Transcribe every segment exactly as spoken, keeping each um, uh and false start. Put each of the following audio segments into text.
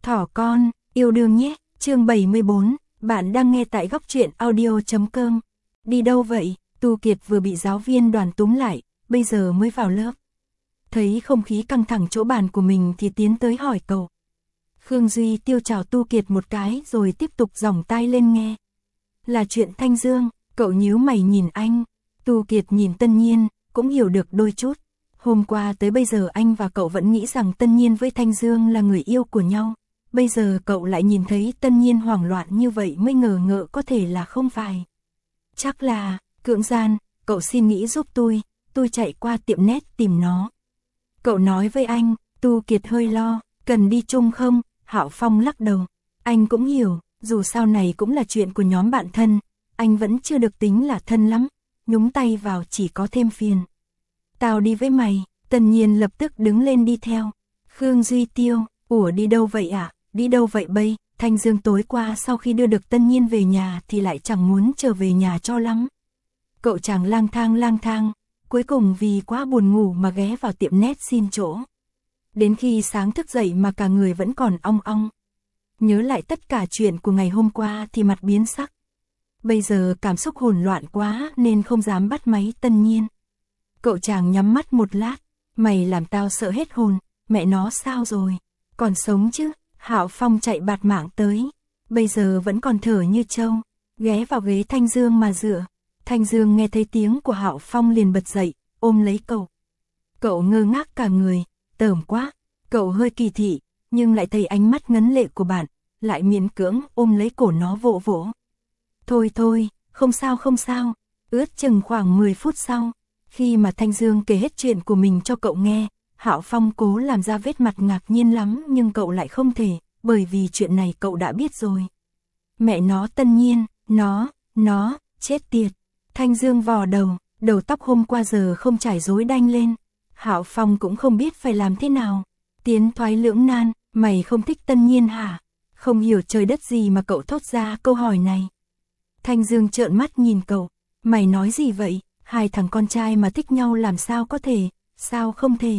Thỏ con, yêu đương nhé, chương bảy mươi bốn, bạn đang nghe tại góc truyện audio.com. Đi đâu vậy? Tu Kiệt vừa bị giáo viên đoàn túm lại, bây giờ mới vào lớp. Thấy không khí căng thẳng chỗ bàn của mình thì tiến tới hỏi cậu. Khương Duy Tiêu chào Tu Kiệt một cái rồi tiếp tục giỏng tai lên nghe. Là chuyện Thanh Dương, cậu nhíu mày nhìn anh. Tu Kiệt nhìn Tân Nhiên, cũng hiểu được đôi chút. Hôm qua tới bây giờ anh và cậu vẫn nghĩ rằng Tân Nhiên với Thanh Dương là người yêu của nhau. Bây giờ cậu lại nhìn thấy Tân Nhiên hoảng loạn như vậy mới ngờ ngợ có thể là không phải. Chắc là, cưỡng gian, cậu xin nghĩ giúp tôi, tôi chạy qua tiệm nét tìm nó. Cậu nói với anh, Tu Kiệt hơi lo, cần đi chung không? Hạo Phong lắc đầu. Anh cũng hiểu, dù sao này cũng là chuyện của nhóm bạn thân, anh vẫn chưa được tính là thân lắm, nhúng tay vào chỉ có thêm phiền. Tao đi với mày, Tân Nhiên lập tức đứng lên đi theo. Khương Duy Tiêu, ủa đi đâu vậy ạ? À? Đi đâu vậy bây? Thanh Dương tối qua sau khi đưa được Tân Nhiên về nhà thì lại chẳng muốn trở về nhà cho lắm. Cậu chàng lang thang lang thang, cuối cùng vì quá buồn ngủ mà ghé vào tiệm nét xin chỗ. Đến khi sáng thức dậy mà cả người vẫn còn ong ong. Nhớ lại tất cả chuyện của ngày hôm qua thì mặt biến sắc. Bây giờ cảm xúc hỗn loạn quá nên không dám bắt máy Tân Nhiên. Cậu chàng nhắm mắt một lát, mày làm tao sợ hết hồn, mẹ nó sao rồi, còn sống chứ? Hạo Phong chạy bạt mạng tới, bây giờ vẫn còn thở như trâu, ghé vào ghế Thanh Dương mà dựa. Thanh Dương nghe thấy tiếng của Hạo Phong liền bật dậy, ôm lấy cậu. Cậu ngơ ngác cả người, tởm quá, cậu hơi kỳ thị, nhưng lại thấy ánh mắt ngấn lệ của bạn, lại miễn cưỡng ôm lấy cổ nó vỗ vỗ. Thôi thôi, không sao không sao, ướt chừng khoảng mười phút sau, khi mà Thanh Dương kể hết chuyện của mình cho cậu nghe, Hạo Phong cố làm ra vết mặt ngạc nhiên lắm nhưng cậu lại không thể, bởi vì chuyện này cậu đã biết rồi. Mẹ nó Tân Nhiên, nó, nó, chết tiệt. Thanh Dương vò đầu, đầu tóc hôm qua giờ không trải rối đanh lên. Hạo Phong cũng không biết phải làm thế nào. Tiến thoái lưỡng nan, mày không thích Tân Nhiên hả? Không hiểu trời đất gì mà cậu thốt ra câu hỏi này. Thanh Dương trợn mắt nhìn cậu, mày nói gì vậy? Hai thằng con trai mà thích nhau làm sao có thể, sao không thể?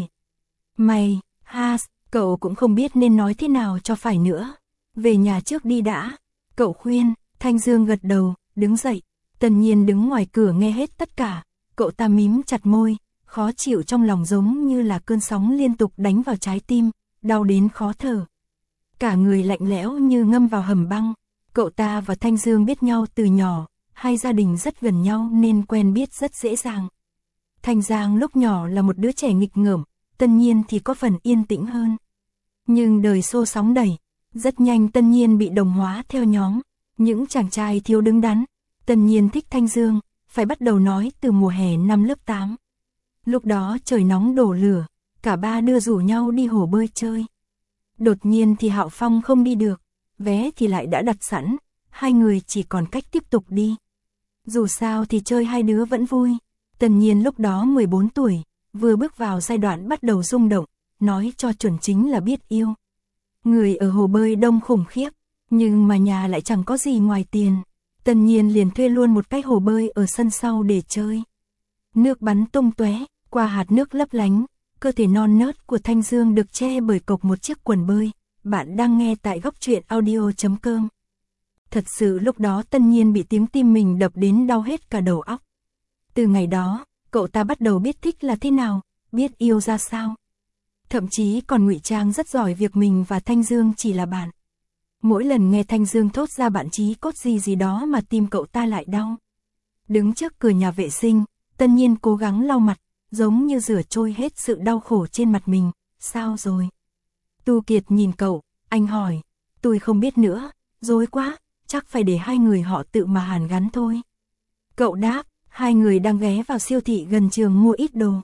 Mày, ha, cậu cũng không biết nên nói thế nào cho phải nữa. Về nhà trước đi đã. Cậu khuyên. Thanh Dương gật đầu, đứng dậy. Tân Nhiên đứng ngoài cửa nghe hết tất cả. Cậu ta mím chặt môi, khó chịu trong lòng giống như là cơn sóng liên tục đánh vào trái tim, đau đến khó thở. Cả người lạnh lẽo như ngâm vào hầm băng. Cậu ta và Thanh Dương biết nhau từ nhỏ, hai gia đình rất gần nhau nên quen biết rất dễ dàng. Thanh Giang lúc nhỏ là một đứa trẻ nghịch ngợm, Tân Nhiên thì có phần yên tĩnh hơn. Nhưng đời xô sóng đẩy, rất nhanh Tân Nhiên bị đồng hóa theo nhóm, những chàng trai thiếu đứng đắn. Tân Nhiên thích Thanh Dương, phải bắt đầu nói từ mùa hè năm lớp tám. Lúc đó trời nóng đổ lửa, cả ba đưa rủ nhau đi hồ bơi chơi. Đột nhiên thì Hạo Phong không đi được, vé thì lại đã đặt sẵn, hai người chỉ còn cách tiếp tục đi. Dù sao thì chơi hai đứa vẫn vui. Tân Nhiên lúc đó mười bốn tuổi, vừa bước vào giai đoạn bắt đầu rung động, nói cho chuẩn chính là biết yêu. Người ở hồ bơi đông khủng khiếp, nhưng mà nhà lại chẳng có gì ngoài tiền. Tân Nhiên liền thuê luôn một cái hồ bơi ở sân sau để chơi. Nước bắn tung tóe, qua hạt nước lấp lánh, cơ thể non nớt của Thanh Dương được che bởi cộc một chiếc quần bơi. Bạn đang nghe tại góc truyện audio.com. Thật sự lúc đó Tân Nhiên bị tiếng tim mình đập đến đau hết cả đầu óc. Từ ngày đó, cậu ta bắt đầu biết thích là thế nào, biết yêu ra sao. Thậm chí còn ngụy trang rất giỏi việc mình và Thanh Dương chỉ là bạn. Mỗi lần nghe Thanh Dương thốt ra bạn chí cốt gì gì đó mà tim cậu ta lại đau. Đứng trước cửa nhà vệ sinh, Tân Nhiên cố gắng lau mặt, giống như rửa trôi hết sự đau khổ trên mặt mình. Sao rồi? Tu Kiệt nhìn cậu, anh hỏi. Tôi không biết nữa, rối quá, chắc phải để hai người họ tự mà hàn gắn thôi. Cậu đáp, hai người đang ghé vào siêu thị gần trường mua ít đồ.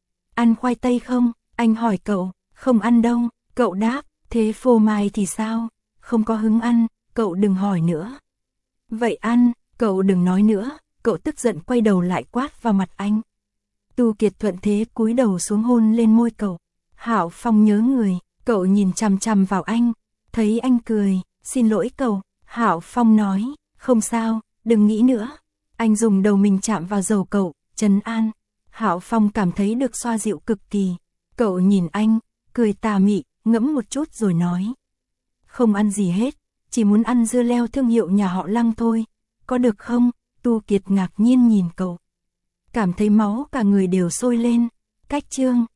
Ăn khoai tây không? Anh hỏi cậu, không ăn đâu. Cậu đáp, thế phô mai thì sao? Không có hứng ăn, cậu đừng hỏi nữa. Vậy ăn, cậu đừng nói nữa. Cậu tức giận quay đầu lại quát vào mặt anh. Tu Kiệt thuận thế cúi đầu xuống hôn lên môi cậu. Hạo Phong nhớ người, cậu nhìn chằm chằm vào anh, thấy anh cười, xin lỗi cậu. Hạo Phong nói, không sao, đừng nghĩ nữa. Anh dùng đầu mình chạm vào đầu cậu, trấn an. Hạo Phong cảm thấy được xoa dịu cực kỳ. Cậu nhìn anh, cười tà mị, ngẫm một chút rồi nói. Không ăn gì hết, chỉ muốn ăn dưa leo thương hiệu nhà họ Lăng thôi. Có được không? Tu Kiệt ngạc nhiên nhìn cậu. Cảm thấy máu cả người đều sôi lên. Cách chương